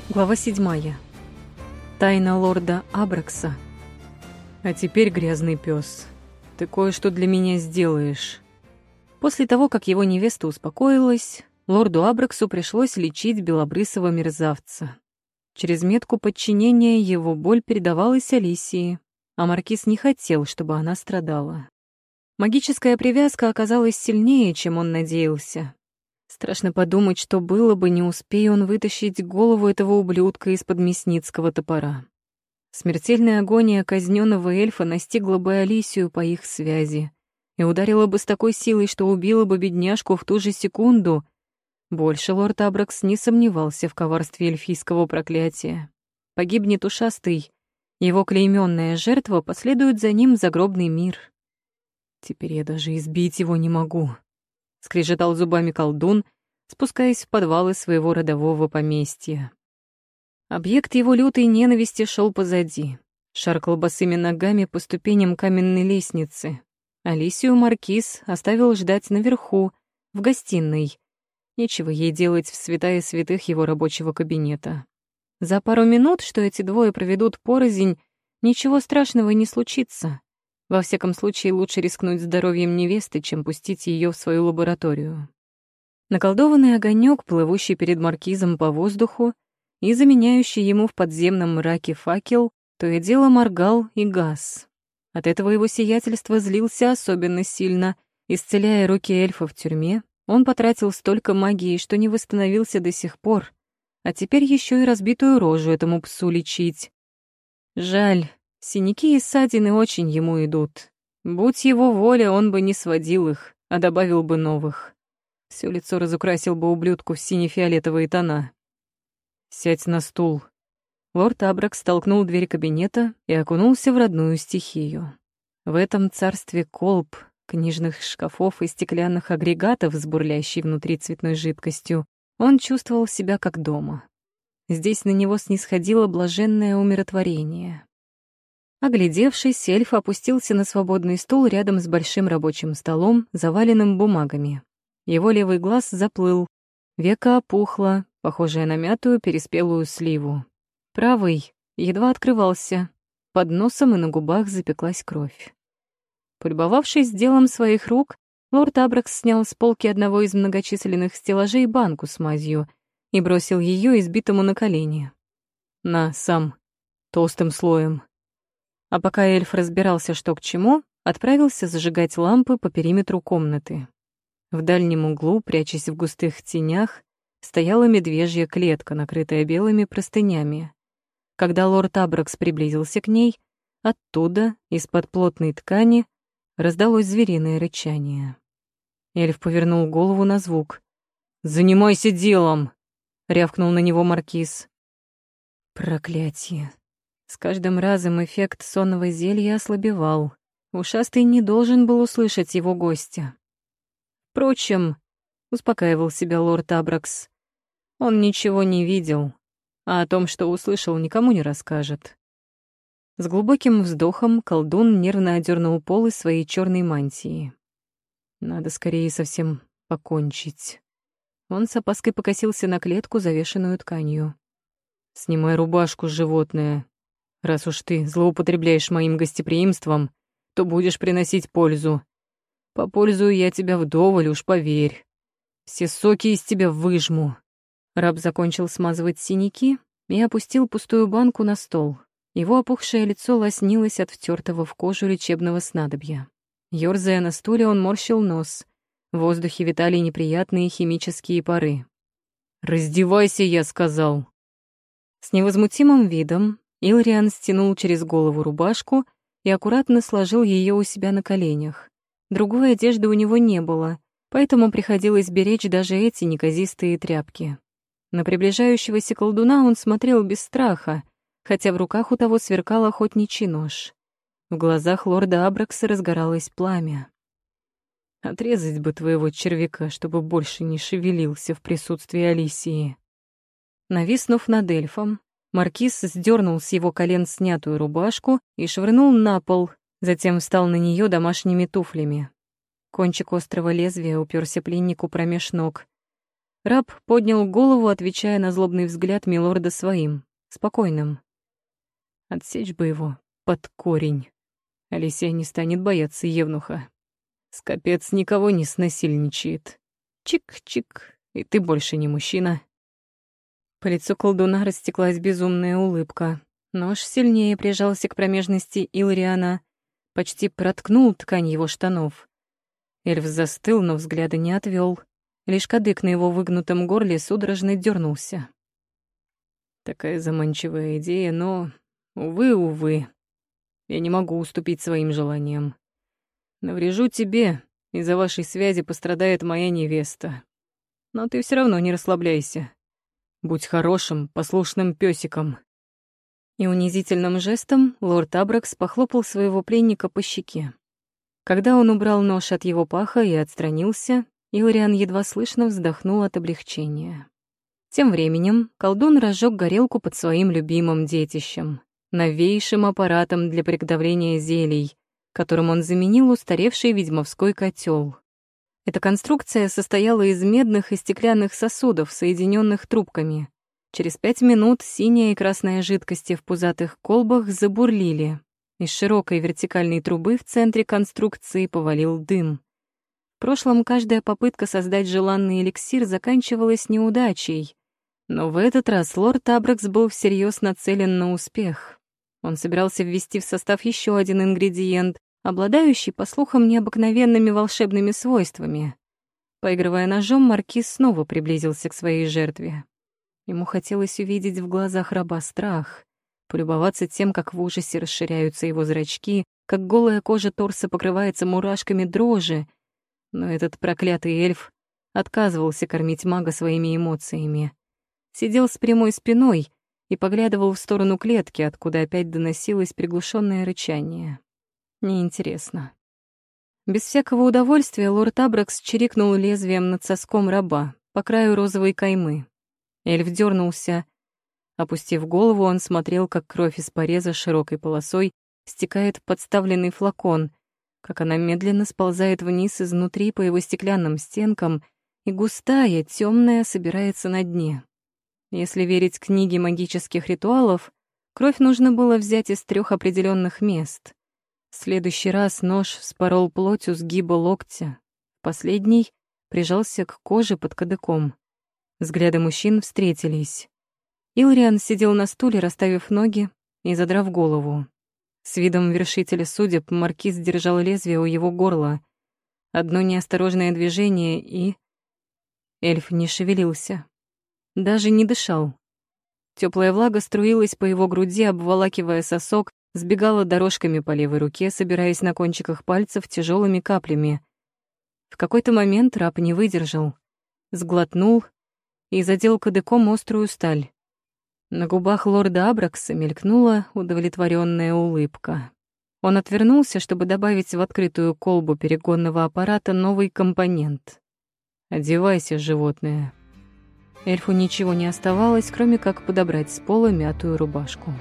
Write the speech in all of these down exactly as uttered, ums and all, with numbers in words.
Глава седьмая. Тайна лорда Абракса. «А теперь, грязный пес, ты кое-что для меня сделаешь». После того, как его невеста успокоилась, лорду Абраксу пришлось лечить белобрысого мерзавца. Через метку подчинения его боль передавалась Алисии, а маркиз не хотел, чтобы она страдала. Магическая привязка оказалась сильнее, чем он надеялся. Страшно подумать, что было бы, не успея он вытащить голову этого ублюдка из-под мясницкого топора. Смертельная агония казненного эльфа настигла бы Алисию по их связи и ударила бы с такой силой, что убила бы бедняжку в ту же секунду. Больше лорд Абракс не сомневался в коварстве эльфийского проклятия. Погибнет ушастый, его клеймённая жертва последует за ним в загробный мир. «Теперь я даже избить его не могу», — скрежетал зубами колдун, спускаясь в подвалы своего родового поместья. Объект его лютой ненависти шел позади, шаркал босыми ногами по ступеням каменной лестницы. Алисию маркиз оставил ждать наверху, в гостиной. Нечего ей делать в святая святых его рабочего кабинета. За пару минут, что эти двое проведут порознь, ничего страшного не случится. Во всяком случае, лучше рискнуть здоровьем невесты, чем пустить ее в свою лабораторию. Наколдованный огонек, плывущий перед маркизом по воздуху и заменяющий ему в подземном мраке факел, то и дело моргал и гас. От этого его сиятельство злился особенно сильно. Исцеляя руки эльфа в тюрьме, он потратил столько магии, что не восстановился до сих пор, а теперь еще и разбитую рожу этому псу лечить. Жаль. Синяки и ссадины очень ему идут. Будь его воля, он бы не сводил их, а добавил бы новых. Всё лицо разукрасил бы ублюдку в сине-фиолетовые тона. «Сядь на стул». Лорд Абракс толкнул дверь кабинета и окунулся в родную стихию. В этом царстве колб, книжных шкафов и стеклянных агрегатов с бурлящей внутри цветной жидкостью он чувствовал себя как дома. Здесь на него снисходило блаженное умиротворение. Оглядевшись, эльф опустился на свободный стул рядом с большим рабочим столом, заваленным бумагами. Его левый глаз заплыл, веко опухло, похожее на мятую переспелую сливу. Правый едва открывался, под носом и на губах запеклась кровь. Полюбовавшись делом своих рук, лорд Абракс снял с полки одного из многочисленных стеллажей банку с мазью и бросил ее избитому на колени. «На, сам, толстым слоем». А пока эльф разбирался, что к чему, отправился зажигать лампы по периметру комнаты. В дальнем углу, прячась в густых тенях, стояла медвежья клетка, накрытая белыми простынями. Когда лорд Абракс приблизился к ней, оттуда, из-под плотной ткани, раздалось звериное рычание. Эльф повернул голову на звук. «Занимайся делом!» — рявкнул на него маркиз. Проклятие. С каждым разом эффект сонного зелья ослабевал. Ушастый не должен был услышать его гостя. Впрочем, успокаивал себя лорд Абракс, он ничего не видел, а о том, что услышал, никому не расскажет. С глубоким вздохом колдун нервно одернул полы своей черной мантии. Надо скорее совсем покончить. Он с опаской покосился на клетку, завешенную тканью. «Снимай рубашку, животное. Раз уж ты злоупотребляешь моим гостеприимством, то будешь приносить пользу. Попользую я тебя вдоволь, уж поверь. Все соки из тебя выжму». Раб закончил смазывать синяки и опустил пустую банку на стол. Его опухшее лицо лоснилось от втертого в кожу лечебного снадобья. Ёрзая на стуле, он морщил нос. В воздухе витали неприятные химические пары. «Раздевайся, я сказал!» С невозмутимым видом Илриан стянул через голову рубашку и аккуратно сложил ее у себя на коленях. Другой одежды у него не было, поэтому приходилось беречь даже эти неказистые тряпки. На приближающегося колдуна он смотрел без страха, хотя в руках у того сверкал охотничий нож. В глазах лорда Абракса разгоралось пламя. «Отрезать бы твоего червяка, чтобы больше не шевелился в присутствии Алисии». Нависнув над эльфом, маркиз сдернул с его колен снятую рубашку и швырнул на пол, затем встал на нее домашними туфлями. Кончик острого лезвия уперся пленнику промеж ног. Раб поднял голову, отвечая на злобный взгляд милорда своим, спокойным. Отсечь бы его под корень. Алисия не станет бояться евнуха. Скопец никого не снасильничает. Чик-чик, и ты больше не мужчина. По лицу колдуна растеклась безумная улыбка. Нож сильнее прижался к промежности Илариана, почти проткнул ткань его штанов. Эльф застыл, но взгляда не отвел. Лишь кадык на его выгнутом горле судорожно дернулся. Такая заманчивая идея, но, увы, увы, я не могу уступить своим желаниям. Наврежу тебе, из-за вашей связи пострадает моя невеста. Но ты все равно не расслабляйся. Будь хорошим, послушным пёсиком. И унизительным жестом лорд Абракс похлопал своего пленника по щеке. Когда он убрал нож от его паха и отстранился, Илариан едва слышно вздохнул от облегчения. Тем временем колдун разжег горелку под своим любимым детищем, новейшим аппаратом для приготовления зелий, которым он заменил устаревший ведьмовской котел. Эта конструкция состояла из медных и стеклянных сосудов, соединенных трубками. Через пять минут синяя и красная жидкости в пузатых колбах забурлили. Из широкой вертикальной трубы в центре конструкции повалил дым. В прошлом каждая попытка создать желанный эликсир заканчивалась неудачей, но в этот раз лорд Абракс был всерьез нацелен на успех. Он собирался ввести в состав еще один ингредиент, обладающий, по слухам, необыкновенными волшебными свойствами. Поигрывая ножом, маркиз снова приблизился к своей жертве. Ему хотелось увидеть в глазах раба страх, полюбоваться тем, как в ужасе расширяются его зрачки, как голая кожа торса покрывается мурашками дрожи. Но этот проклятый эльф отказывался кормить мага своими эмоциями. Сидел с прямой спиной и поглядывал в сторону клетки, откуда опять доносилось приглушенное рычание. Неинтересно. Без всякого удовольствия лорд Абракс чирикнул лезвием над соском раба по краю розовой каймы. Эльф дернулся. Опустив голову, он смотрел, как кровь из пореза широкой полосой стекает в подставленный флакон, как она медленно сползает вниз изнутри по его стеклянным стенкам, и густая, темная собирается на дне. Если верить книге магических ритуалов, кровь нужно было взять из трех определенных мест. В следующий раз нож вспорол плоть у сгиба локтя. Последний прижался к коже под кадыком. Взгляды мужчин встретились. Илариан сидел на стуле, расставив ноги и задрав голову. С видом вершителя судеб маркиз держал лезвие у его горла. Одно неосторожное движение, и... Эльф не шевелился. Даже не дышал. Теплая влага струилась по его груди, обволакивая сосок, сбегала дорожками по левой руке, собираясь на кончиках пальцев тяжелыми каплями. В какой-то момент раб не выдержал, сглотнул и задел кадыком острую сталь. На губах лорда Абракса мелькнула удовлетворенная улыбка. Он отвернулся, чтобы добавить в открытую колбу перегонного аппарата новый компонент. «Одевайся, животное». Эльфу ничего не оставалось, кроме как подобрать с пола мятую рубашку.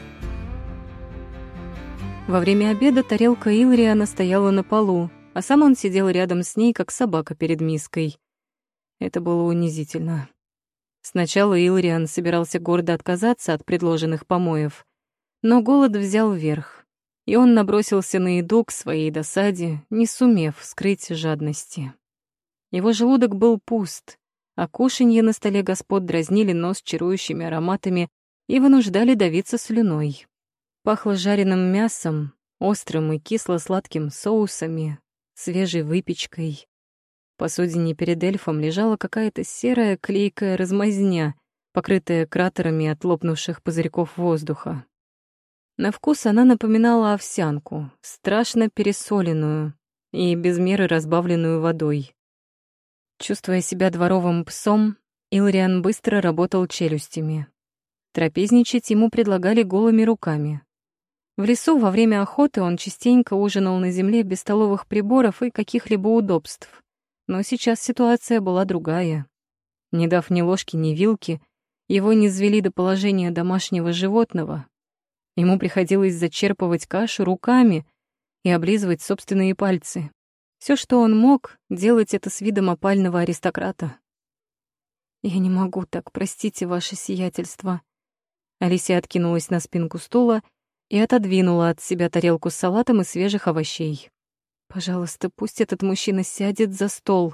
Во время обеда тарелка Илариана стояла на полу, а сам он сидел рядом с ней, как собака перед миской. Это было унизительно. Сначала Илариан собирался гордо отказаться от предложенных помоев, но голод взял верх, и он набросился на еду к своей досаде, не сумев скрыть жадности. Его желудок был пуст, а кушанье на столе господ дразнили нос чарующими ароматами и вынуждали давиться слюной. Пахло жареным мясом, острым и кисло-сладким соусами, свежей выпечкой. В посудине перед эльфом лежала какая-то серая клейкая размазня, покрытая кратерами от лопнувших пузырьков воздуха. На вкус она напоминала овсянку, страшно пересоленную и без меры разбавленную водой. Чувствуя себя дворовым псом, Илариан быстро работал челюстями. Трапезничать ему предлагали голыми руками. В лесу во время охоты он частенько ужинал на земле без столовых приборов и каких-либо удобств. Но сейчас ситуация была другая. Не дав ни ложки, ни вилки, его низвели до положения домашнего животного. Ему приходилось зачерпывать кашу руками и облизывать собственные пальцы. Все, что он мог, делать это с видом опального аристократа. Я не могу так, простите, ваше сиятельство». Алисия откинулась на спинку стула и отодвинула от себя тарелку с салатом и свежих овощей. «Пожалуйста, пусть этот мужчина сядет за стол».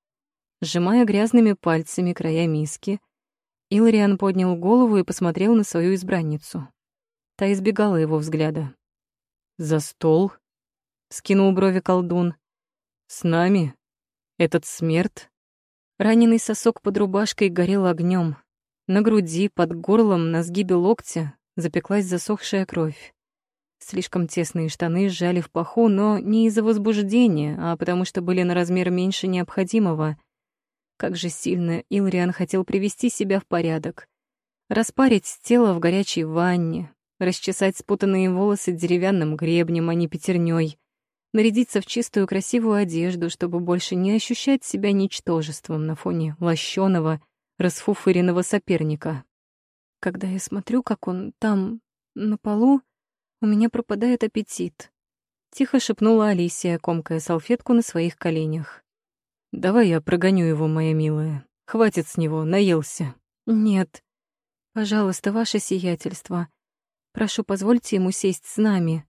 Сжимая грязными пальцами края миски, Илариан поднял голову и посмотрел на свою избранницу. Та избегала его взгляда. «За стол?» — скинул брови колдун. «С нами? Этот смерть?» Раненый сосок под рубашкой горел огнем. На груди, под горлом, на сгибе локтя запеклась засохшая кровь. Слишком тесные штаны сжали в паху, но не из-за возбуждения, а потому что были на размер меньше необходимого. Как же сильно Илариан хотел привести себя в порядок. Распарить тело в горячей ванне, расчесать спутанные волосы деревянным гребнем, а не пятерней, нарядиться в чистую красивую одежду, чтобы больше не ощущать себя ничтожеством на фоне лощеного, расфуфыренного соперника. Когда я смотрю, как он там, на полу, у меня пропадает аппетит. Тихо шепнула Алисия, комкая салфетку на своих коленях. «Давай я прогоню его, моя милая. Хватит с него, наелся». «Нет. Пожалуйста, ваше сиятельство. Прошу, позвольте ему сесть с нами».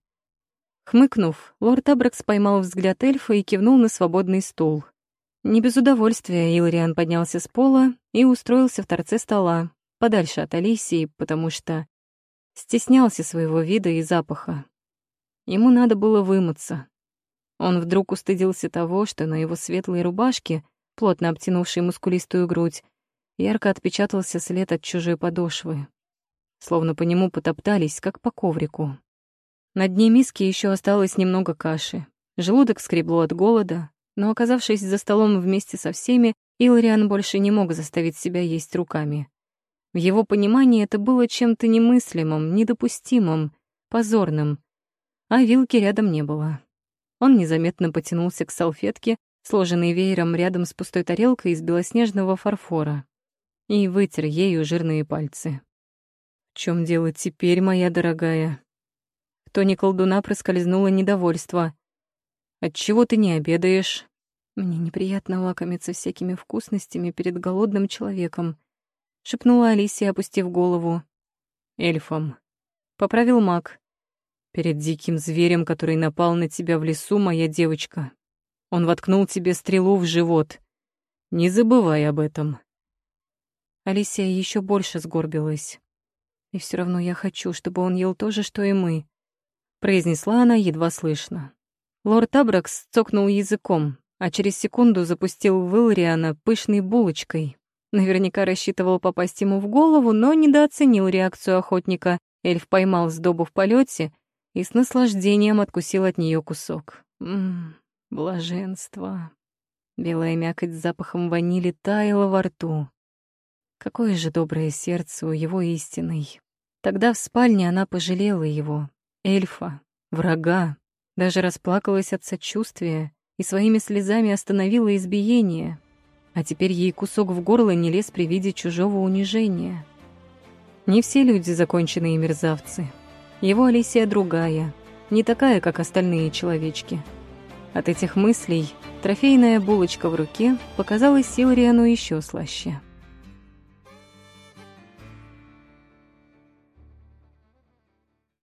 Хмыкнув, лорд Абракс поймал взгляд эльфа и кивнул на свободный стул. Не без удовольствия Илариан поднялся с пола и устроился в торце стола, подальше от Алисии, потому что стеснялся своего вида и запаха. Ему надо было вымыться. Он вдруг устыдился того, что на его светлой рубашке, плотно обтянувшей мускулистую грудь, ярко отпечатался след от чужой подошвы. Словно по нему потоптались, как по коврику. На дне миски еще осталось немного каши. Желудок скребло от голода, но, оказавшись за столом вместе со всеми, Илариан больше не мог заставить себя есть руками. В его понимании это было чем-то немыслимым, недопустимым, позорным. А вилки рядом не было. Он незаметно потянулся к салфетке, сложенной веером рядом с пустой тарелкой из белоснежного фарфора, и вытер ею жирные пальцы. «В чем дело теперь, моя дорогая?» В тоне колдуна проскользнуло недовольство. «Отчего ты не обедаешь?» «Мне неприятно лакомиться всякими вкусностями перед голодным человеком», — шепнула Алисия, опустив голову. «Эльфом», — поправил маг. «Перед диким зверем, который напал на тебя в лесу, моя девочка. Он воткнул тебе стрелу в живот. Не забывай об этом». Алисия еще больше сгорбилась. «И все равно я хочу, чтобы он ел то же, что и мы», — произнесла она едва слышно. Лорд Абракс цокнул языком, а через секунду запустил в Илариана пышной булочкой. Наверняка рассчитывал попасть ему в голову, но недооценил реакцию охотника. Эльф поймал сдобу в полете и с наслаждением откусил от нее кусок. Ммм, блаженство. Белая мякоть с запахом ванили таяла во рту. Какое же доброе сердце у его истинной. Тогда в спальне она пожалела его, эльфа, врага, даже расплакалась от сочувствия и своими слезами остановила избиение. А теперь ей кусок в горло не лез при виде чужого унижения. Не все люди законченные мерзавцы. Его Алисия другая, не такая, как остальные человечки. От этих мыслей трофейная булочка в руке показалась Илариану еще слаще.